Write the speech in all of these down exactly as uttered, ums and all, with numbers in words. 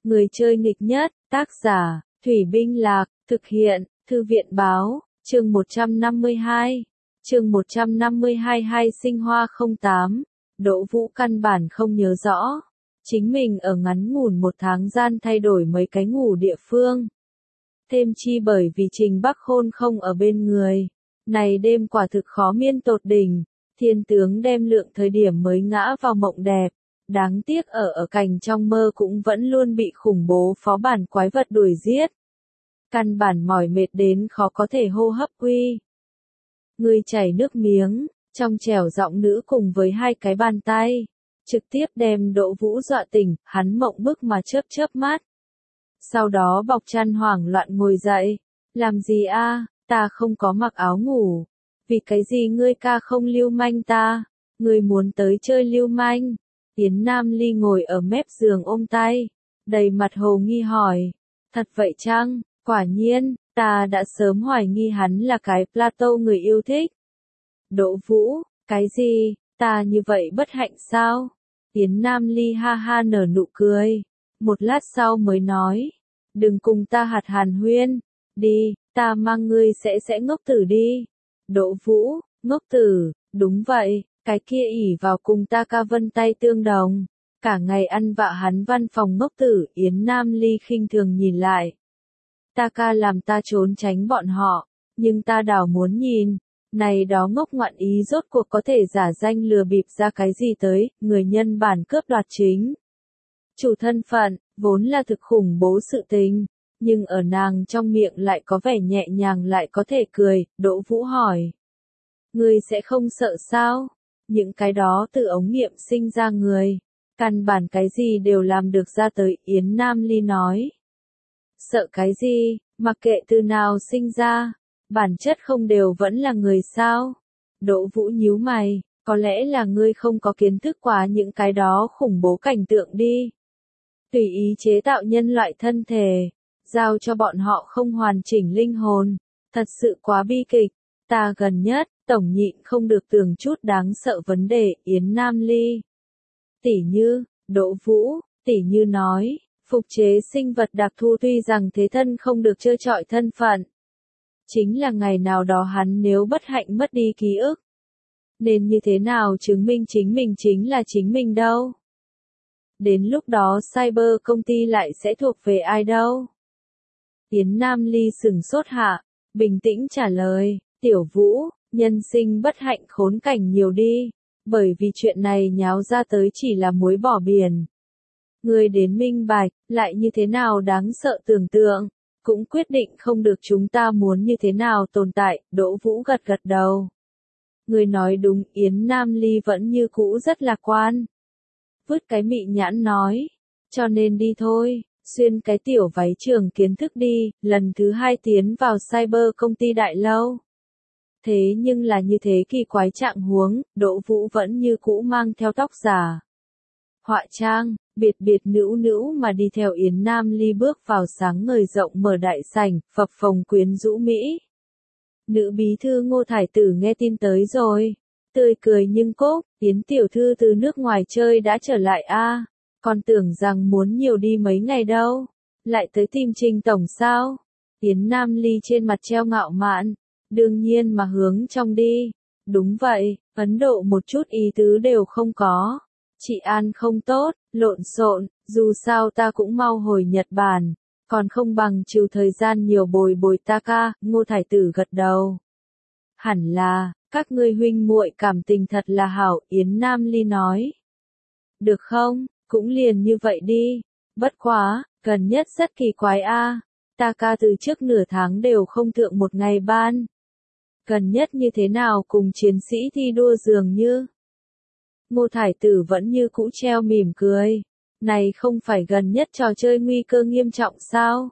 Người chơi nghịch nhất, tác giả, Thủy Binh Lạc, thực hiện, Thư viện báo, chương một trăm năm mươi hai. Chương một trăm năm mươi hai hai sinh hoa không tám, Đỗ Vũ căn bản không nhớ rõ. Chính mình ở ngắn ngủn một tháng gian thay đổi mấy cái ngủ địa phương. Thêm chi bởi vì Trình Bắc Khôn không ở bên người. Này đêm quả thực khó miên tột đỉnh, thiên tướng đem lượng thời điểm mới ngã vào mộng đẹp. Đáng tiếc ở ở cảnh trong mơ cũng vẫn luôn bị khủng bố phó bản quái vật đuổi giết. Căn bản mỏi mệt đến khó có thể hô hấp quy. Người chảy nước miếng, trong trẻo giọng nữ cùng với hai cái bàn tay. Trực tiếp đem Đỗ Vũ dọa tỉnh, hắn mộng bức mà chớp chớp mắt. Sau đó bọc chăn hoảng loạn ngồi dậy. Làm gì a? Ta không có mặc áo ngủ. Vì cái gì ngươi ca không lưu manh ta? Ngươi muốn tới chơi lưu manh? Yến Nam Ly ngồi ở mép giường ôm tay, đầy mặt hồ nghi hỏi. Thật vậy chăng? Quả nhiên, ta đã sớm hoài nghi hắn là cái Plato người yêu thích. Đỗ Vũ, cái gì? Ta như vậy bất hạnh sao? Yến Nam Ly ha ha nở nụ cười. Một lát sau mới nói. Đừng cùng ta hạt hàn huyên. Đi, ta mang ngươi sẽ sẽ ngốc tử đi. Đỗ Vũ, ngốc tử, đúng vậy. Cái kia ỉ vào cùng ta ca vân tay tương đồng. Cả ngày ăn vạ hắn văn phòng ngốc tử. Yến Nam Ly khinh thường nhìn lại. Ta ca làm ta trốn tránh bọn họ. Nhưng ta đảo muốn nhìn. Này đó ngốc ngoạn ý rốt cuộc có thể giả danh lừa bịp ra cái gì tới. Người nhân bản cướp đoạt chính. Chủ thân phận, vốn là thực khủng bố sự tình. Nhưng ở nàng trong miệng lại có vẻ nhẹ nhàng lại có thể cười. Đỗ Vũ hỏi. Ngươi sẽ không sợ sao? Những cái đó từ ống nghiệm sinh ra người. Căn bản cái gì đều làm được ra tới. Yến Nam Ly nói. Sợ cái gì, mặc kệ từ nào sinh ra. Bản chất không đều vẫn là người sao? Đỗ Vũ nhíu mày. Có lẽ là ngươi không có kiến thức quá những cái đó khủng bố cảnh tượng đi. Tùy ý chế tạo nhân loại thân thể. Giao cho bọn họ không hoàn chỉnh linh hồn. Thật sự quá bi kịch. Ta gần nhất. Tổng nhịn không được tưởng chút đáng sợ vấn đề. Yến Nam Ly. Tỉ như, Đỗ Vũ, tỉ như nói, phục chế sinh vật đặc thù tuy rằng thế thân không được trơ trọi thân phận. Chính là ngày nào đó hắn nếu bất hạnh mất đi ký ức. Nên như thế nào chứng minh chính mình chính là chính mình đâu? Đến lúc đó cyber công ty lại sẽ thuộc về ai đâu? Yến Nam Ly sừng sốt hạ, bình tĩnh trả lời, Tiểu Vũ. Nhân sinh bất hạnh khốn cảnh nhiều đi, bởi vì chuyện này nháo ra tới chỉ là muối bỏ biển. Người đến minh bạch, lại như thế nào đáng sợ tưởng tượng, cũng quyết định không được chúng ta muốn như thế nào tồn tại. Đỗ Vũ gật gật đầu. Người nói đúng. Yến Nam Ly vẫn như cũ rất lạc quan. Vứt cái mị nhãn nói, cho nên đi thôi, xuyên cái tiểu váy trường kiến thức đi, lần thứ hai tiến vào cyber công ty đại lâu. Thế nhưng là như thế kỳ quái trạng huống, Đỗ Vũ vẫn như cũ mang theo tóc giả. Họa trang, biệt biệt nữu nữu mà đi theo Yến Nam Ly bước vào sáng ngời rộng mở đại sảnh, phập phồng quyến rũ Mỹ. Nữ bí thư Ngô Thải Tử nghe tin tới rồi. Tươi cười nhưng cốt, Yến tiểu thư từ nước ngoài chơi đã trở lại a, à, còn tưởng rằng muốn nhiều đi mấy ngày đâu. Lại tới tìm Trình tổng sao? Yến Nam Ly trên mặt treo ngạo mạn. Đương nhiên mà hướng trong đi. Đúng vậy, Ấn Độ một chút ý tứ đều không có. Chị An không tốt, lộn xộn, dù sao ta cũng mau hồi Nhật Bản. Còn không bằng trừ thời gian nhiều bồi bồi ta ca. Ngô Thải Tử gật đầu. Hẳn là, các ngươi huynh muội cảm tình thật là hảo. Yến Nam Ly nói. Được không, cũng liền như vậy đi. Bất quá, gần nhất rất kỳ quái a. Ta ca từ trước nửa tháng đều không thượng một ngày ban. Gần nhất như thế nào cùng chiến sĩ thi đua dường như. Ngô Thải Tử vẫn như cũ treo mỉm cười. Này không phải gần nhất trò chơi nguy cơ nghiêm trọng sao?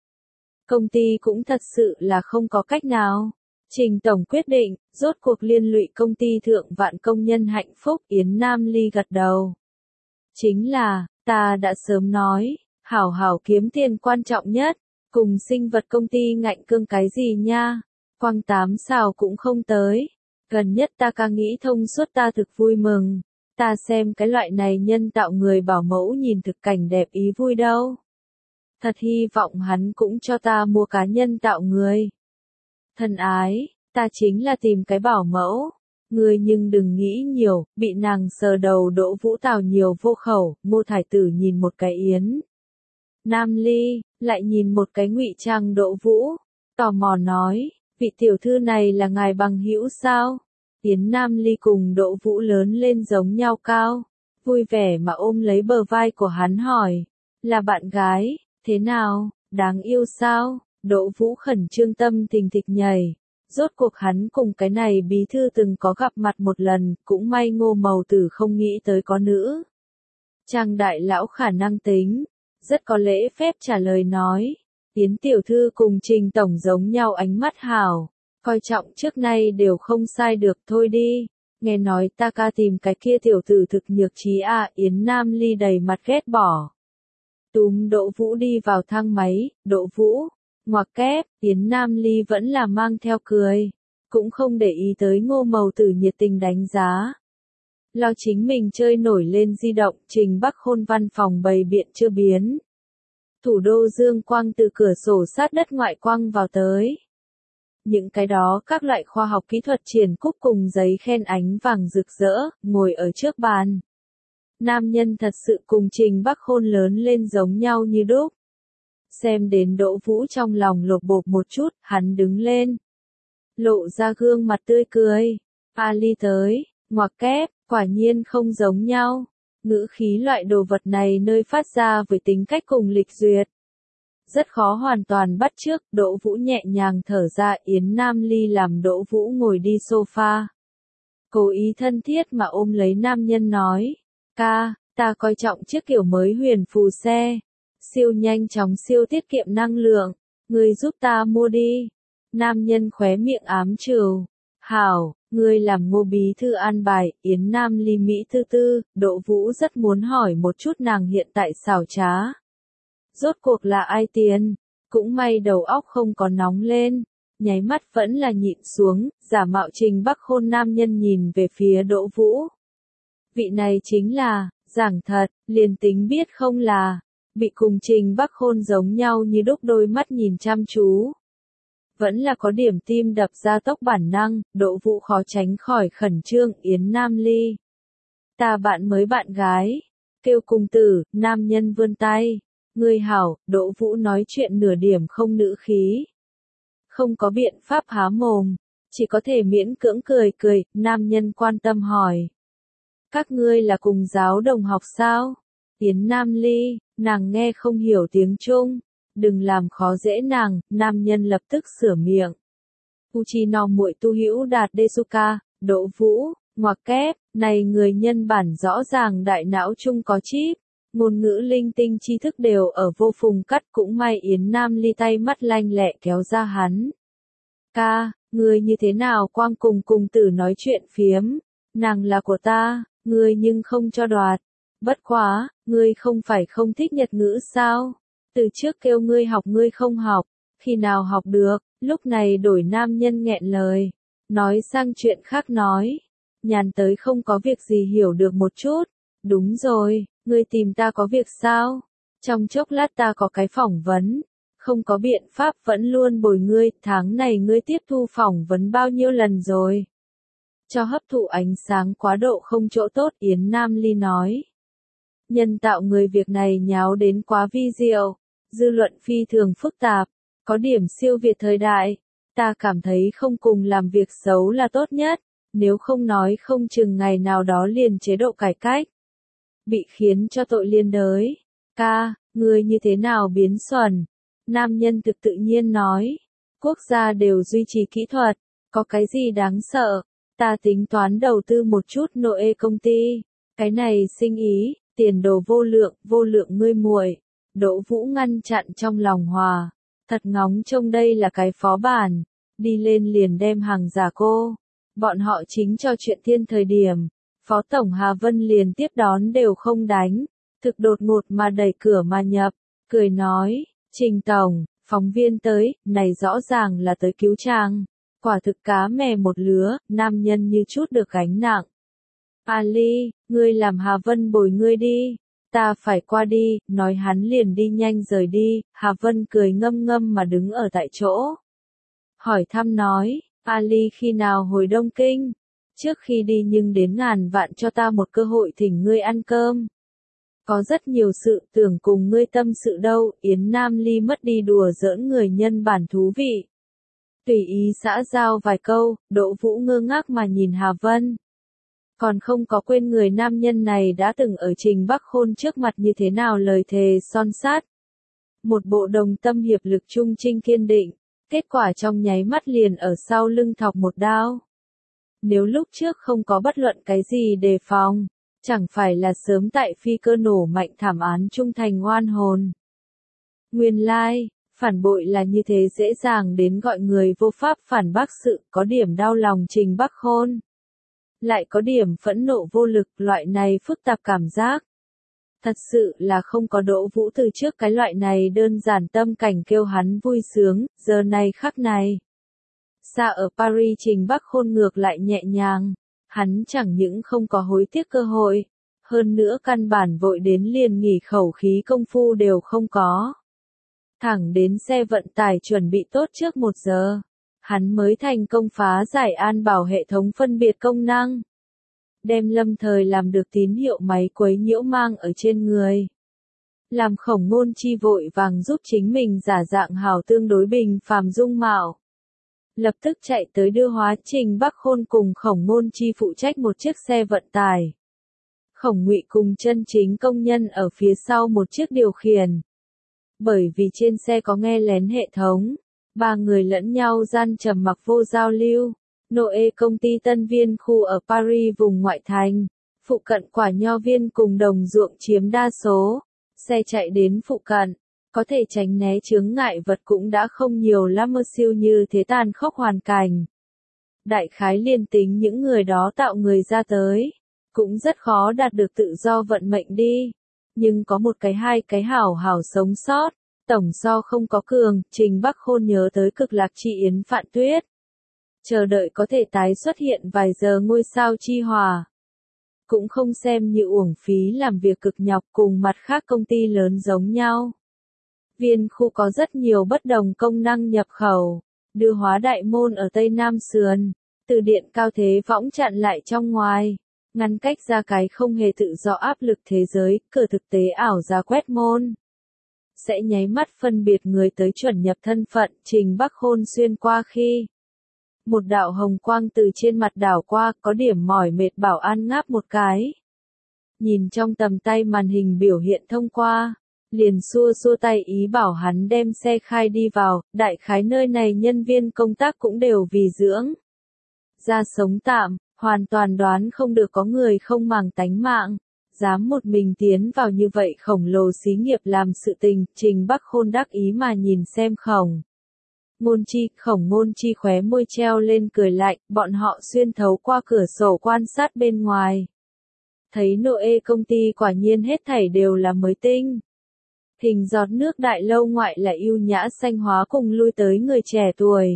Công ty cũng thật sự là không có cách nào. Trình tổng quyết định, rốt cuộc liên lụy công ty thượng vạn công nhân hạnh phúc. Yến Nam Ly gật đầu. Chính là, ta đã sớm nói, hảo hảo kiếm tiền quan trọng nhất. Cùng sinh vật công ty ngạnh cương cái gì nha? Quang tám sao cũng không tới. Gần nhất ta ca nghĩ thông suốt ta thực vui mừng. Ta xem cái loại này nhân tạo người bảo mẫu nhìn thực cảnh đẹp ý vui đâu. Thật hy vọng hắn cũng cho ta mua cá nhân tạo người. Thân ái, ta chính là tìm cái bảo mẫu. Ngươi nhưng đừng nghĩ nhiều, bị nàng sờ đầu Đỗ Vũ Tào nhiều vô khẩu, Ngô Thải Tử nhìn một cái Yến Nam Ly, lại nhìn một cái ngụy trang Đỗ Vũ, tò mò nói, vị tiểu thư này là ngài bằng hữu sao? Yến Nam Ly cùng Đỗ Vũ lớn lên giống nhau cao, vui vẻ mà ôm lấy bờ vai của hắn hỏi, là bạn gái, thế nào, đáng yêu sao? Đỗ Vũ khẩn trương tâm tình thịch nhảy. Rốt cuộc hắn cùng cái này bí thư từng có gặp mặt một lần, cũng may Ngô Mầu Tử không nghĩ tới có nữ. Trang đại lão khả năng tính, rất có lễ phép trả lời nói, Yến tiểu thư cùng Trình tổng giống nhau ánh mắt hảo, coi trọng trước nay đều không sai được thôi đi, nghe nói ta ca tìm cái kia tiểu tử thực nhược trí à, Yến Nam Ly đầy mặt ghét bỏ. Túm Đỗ Vũ đi vào thang máy, Đỗ Vũ. Ngoặc kép, Yến Nam Ly vẫn là mang theo cười, cũng không để ý tới Ngô Mầu Tử nhiệt tình đánh giá. Lo chính mình chơi nổi lên di động, Trình Bắc Khôn văn phòng bày biện chưa biến. Thủ đô dương quang từ cửa sổ sát đất ngoại quang vào tới. Những cái đó các loại khoa học kỹ thuật triển cúp cùng giấy khen ánh vàng rực rỡ, ngồi ở trước bàn. Nam nhân thật sự cùng Trình Bắc Khôn lớn lên giống nhau như đúc. Xem đến Đỗ Vũ trong lòng lột bột một chút, hắn đứng lên. Lộ ra gương mặt tươi cười. Ali tới, ngoặc kép, quả nhiên không giống nhau. Ngữ khí loại đồ vật này nơi phát ra với tính cách cùng lịch duyệt. Rất khó hoàn toàn bắt chước, Đỗ Vũ nhẹ nhàng thở ra, Yến Nam Ly làm Đỗ Vũ ngồi đi sofa. Cố ý thân thiết mà ôm lấy nam nhân nói, ca, ta coi trọng chiếc kiểu mới huyền phù xe. Siêu nhanh chóng siêu tiết kiệm năng lượng, ngươi giúp ta mua đi. Nam nhân khóe miệng ám trừ. Hảo, ngươi làm Ngô bí thư an bài, Yến Nam Ly Mỹ tư tư, Đỗ Vũ rất muốn hỏi một chút nàng hiện tại xảo trá. Rốt cuộc là ai tiền, cũng may đầu óc không có nóng lên, nháy mắt vẫn là nhịn xuống, giả mạo Trình Bắc Khôn nam nhân nhìn về phía Đỗ Vũ. Vị này chính là, giảng thật, liền tính biết không là. Bị cùng Trình Bắc Khôn giống nhau như đúc đôi mắt nhìn chăm chú. Vẫn là có điểm tim đập ra tốc bản năng, Đỗ Vũ khó tránh khỏi khẩn trương, Yến Nam Ly. Ta bạn mới bạn gái. Kêu cùng tử, nam nhân vươn tay. Ngươi hảo, Đỗ Vũ nói chuyện nửa điểm không nữ khí. Không có biện pháp há mồm, chỉ có thể miễn cưỡng cười cười, nam nhân quan tâm hỏi. Các ngươi là cùng giáo đồng học sao? Yến Nam Ly. Nàng nghe không hiểu tiếng Trung, đừng làm khó dễ nàng, nam nhân lập tức sửa miệng. Uchino muội tu hữu đạt Desuka, Đỗ Vũ, ngoặc kép, này người nhân bản rõ ràng đại não chung có chip, ngôn ngữ linh tinh tri thức đều ở vô phùng cắt, cũng may Yến Nam Ly tay mắt lanh lẹ kéo ra hắn. Ca, ngươi như thế nào quang cùng cùng tử nói chuyện phiếm, nàng là của ta, ngươi nhưng không cho đoạt. Bất quá, ngươi không phải không thích Nhật ngữ sao? Từ trước kêu ngươi học ngươi không học, khi nào học được, lúc này đổi nam nhân nghẹn lời. Nói sang chuyện khác nói, nhàn tới không có việc gì hiểu được một chút. Đúng rồi, ngươi tìm ta có việc sao? Trong chốc lát ta có cái phỏng vấn, không có biện pháp vẫn luôn bồi ngươi, tháng này ngươi tiếp thu phỏng vấn bao nhiêu lần rồi? Cho hấp thụ ánh sáng quá độ không chỗ tốt, Yến Nam Ly nói. Nhân tạo người việc này nháo đến quá vi diệu, dư luận phi thường phức tạp, có điểm siêu việt thời đại, ta cảm thấy không cùng làm việc xấu là tốt nhất, nếu không nói không chừng ngày nào đó liền chế độ cải cách. Bị khiến cho tội liên đới, ca, người như thế nào biến xuẩn, nam nhân thực tự nhiên nói, quốc gia đều duy trì kỹ thuật, có cái gì đáng sợ, ta tính toán đầu tư một chút nội công ty, cái này sinh ý. Tiền đồ vô lượng, vô lượng ngươi muội. Đỗ Vũ ngăn chặn trong lòng hòa. Thật ngóng trông đây là cái phó bản. Đi lên liền đem hàng giả cô. Bọn họ chính cho chuyện thiên thời điểm. Phó Tổng Hà Vân liền tiếp đón đều không đánh. Thực đột ngột mà đẩy cửa mà nhập. Cười nói, Trình Tổng, phóng viên tới, này rõ ràng là tới cứu chàng. Quả thực cá mè một lứa, nam nhân như chút được gánh nặng. Ali, ngươi làm Hà Vân bồi ngươi đi, Ta phải qua đi, nói hắn liền đi nhanh rời đi, Hà Vân cười ngâm ngâm mà đứng ở tại chỗ. Hỏi thăm nói, Ali khi nào hồi Đông Kinh? Trước khi đi nhưng đến ngàn vạn cho ta một cơ hội thỉnh ngươi ăn cơm. Có rất nhiều sự tưởng cùng ngươi tâm sự đâu, Yến Nam Ly mất đi đùa giỡn người nhân bản thú vị. Tùy ý xã giao vài câu, Đỗ Vũ ngơ ngác mà nhìn Hà Vân. Còn không có quên người nam nhân này đã từng ở Trình Bắc Khôn trước mặt như thế nào lời thề son sát. Một bộ đồng tâm hiệp lực trung trinh kiên định, kết quả trong nháy mắt liền ở sau lưng thọc một đao. Nếu lúc trước không có bất luận cái gì đề phòng, chẳng phải là sớm tại phi cơ nổ mạnh thảm án trung thành oan hồn. Nguyên lai, like, phản bội là như thế dễ dàng đến gọi người vô pháp phản bác sự có điểm đau lòng Trình Bắc Khôn. Lại có điểm phẫn nộ vô lực, loại này phức tạp cảm giác. Thật sự là không có Đỗ Vũ từ trước cái loại này đơn giản tâm cảnh kêu hắn vui sướng, giờ này khắc này. Xa ở Paris Trình Bắc Khôn ngược lại nhẹ nhàng, hắn chẳng những không có hối tiếc cơ hội, hơn nữa căn bản vội đến liền nghỉ khẩu khí công phu đều không có. Thẳng đến xe vận tải chuẩn bị tốt trước một giờ, hắn mới thành công phá giải an bảo hệ thống phân biệt công năng. Đem lâm thời làm được tín hiệu máy quấy nhiễu mang ở trên người. Làm Khổng Ngôn Chi vội vàng giúp chính mình giả dạng hào tương đối bình phàm dung mạo. Lập tức chạy tới đưa hóa Trình Bắc Khôn cùng Khổng Ngôn Chi phụ trách một chiếc xe vận tải. Khổng Ngụy cùng chân chính công nhân ở phía sau một chiếc điều khiển. Bởi vì trên xe có nghe lén hệ thống, ba người lẫn nhau gian trầm mặc vô giao lưu. Noe công ty Tân Viên khu ở Paris vùng ngoại thành, phụ cận quả nho viên cùng đồng ruộng chiếm đa số. Xe chạy đến phụ cận, có thể tránh né chướng ngại vật cũng đã không nhiều lắm mơ siêu như thế tàn khốc hoàn cảnh. Đại khái liên tính những người đó tạo người ra tới, cũng rất khó đạt được tự do vận mệnh đi. Nhưng có một cái hai cái hảo hảo sống sót, tổng so không có cường, Trình Bắc Khôn nhớ tới Cực Lạc Chi Yến Phạn Tuyết. Chờ đợi có thể tái xuất hiện vài giờ ngôi sao chi hòa. Cũng không xem như uổng phí làm việc cực nhọc cùng mặt khác công ty lớn giống nhau. Viên khu có rất nhiều bất đồng công năng nhập khẩu, đưa hóa đại môn ở Tây Nam Sườn, từ điện cao thế võng chặn lại trong ngoài, ngăn cách ra cái không hề tự do áp lực thế giới, cửa thực tế ảo ra quét môn. Sẽ nháy mắt phân biệt người tới chuẩn nhập thân phận, Trình Bắc Khôn xuyên qua khi. Một đạo hồng quang từ trên mặt đảo qua, có điểm mỏi mệt bảo an ngáp một cái. Nhìn trong tầm tay màn hình biểu hiện thông qua, liền xua xua tay ý bảo hắn đem xe khai đi vào, đại khái nơi này nhân viên công tác cũng đều vì dưỡng. Ra sống tạm, hoàn toàn đoán không được có người không màng tánh mạng, dám một mình tiến vào như vậy khổng lồ xí nghiệp làm sự tình, Trình Bắc Khôn đắc ý mà nhìn xem Khổng. Ngôn Chi, Khổng Ngôn Chi khóe môi treo lên cười lạnh, bọn họ xuyên thấu qua cửa sổ quan sát bên ngoài. Thấy Noe công ty quả nhiên hết thảy đều là mới tinh. Hình giọt nước đại lâu ngoại là ưu nhã xanh hóa cùng lui tới người trẻ tuổi.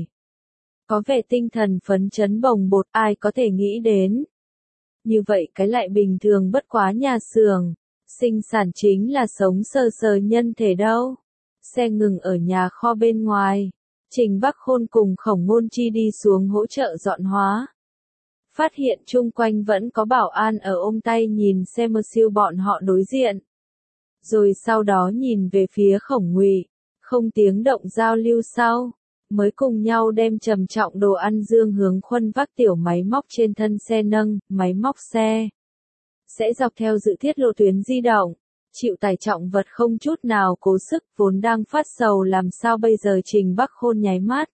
Có vẻ tinh thần phấn chấn bồng bột ai có thể nghĩ đến. Như vậy cái lại bình thường bất quá nhà xưởng, sinh sản chính là sống sờ sờ nhân thể đâu. Xe ngừng ở nhà kho bên ngoài. Trình Bắc Khôn cùng Khổng Ngôn Chi đi xuống hỗ trợ dọn hóa. Phát hiện chung quanh vẫn có bảo an ở ôm tay nhìn xem mơ siêu bọn họ đối diện. Rồi sau đó nhìn về phía Khổng Ngụy, không tiếng động giao lưu sau, mới cùng nhau đem trầm trọng đồ ăn dương hướng khuân vác tiểu máy móc trên thân xe nâng, máy móc xe. Sẽ dọc theo dự thiết lộ tuyến di động. Chịu tải trọng vật không chút nào cố sức, vốn đang phát sầu làm sao bây giờ Trình Bắc Khôn nháy mắt.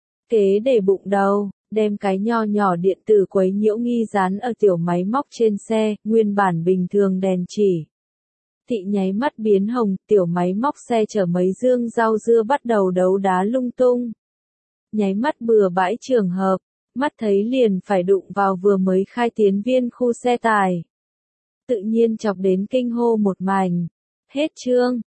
Kế để bụng đầu, đem cái nho nhỏ điện tử quấy nhiễu nghi dán ở tiểu máy móc trên xe, nguyên bản bình thường đèn chỉ. Thị nháy mắt biến hồng, tiểu máy móc xe chở mấy dương rau dưa bắt đầu đấu đá lung tung. Nháy mắt bừa bãi trường hợp, mắt thấy liền phải đụng vào vừa mới khai tiến viên khu xe tải. Tự nhiên chọc đến kinh hô một mảnh. Hết chương.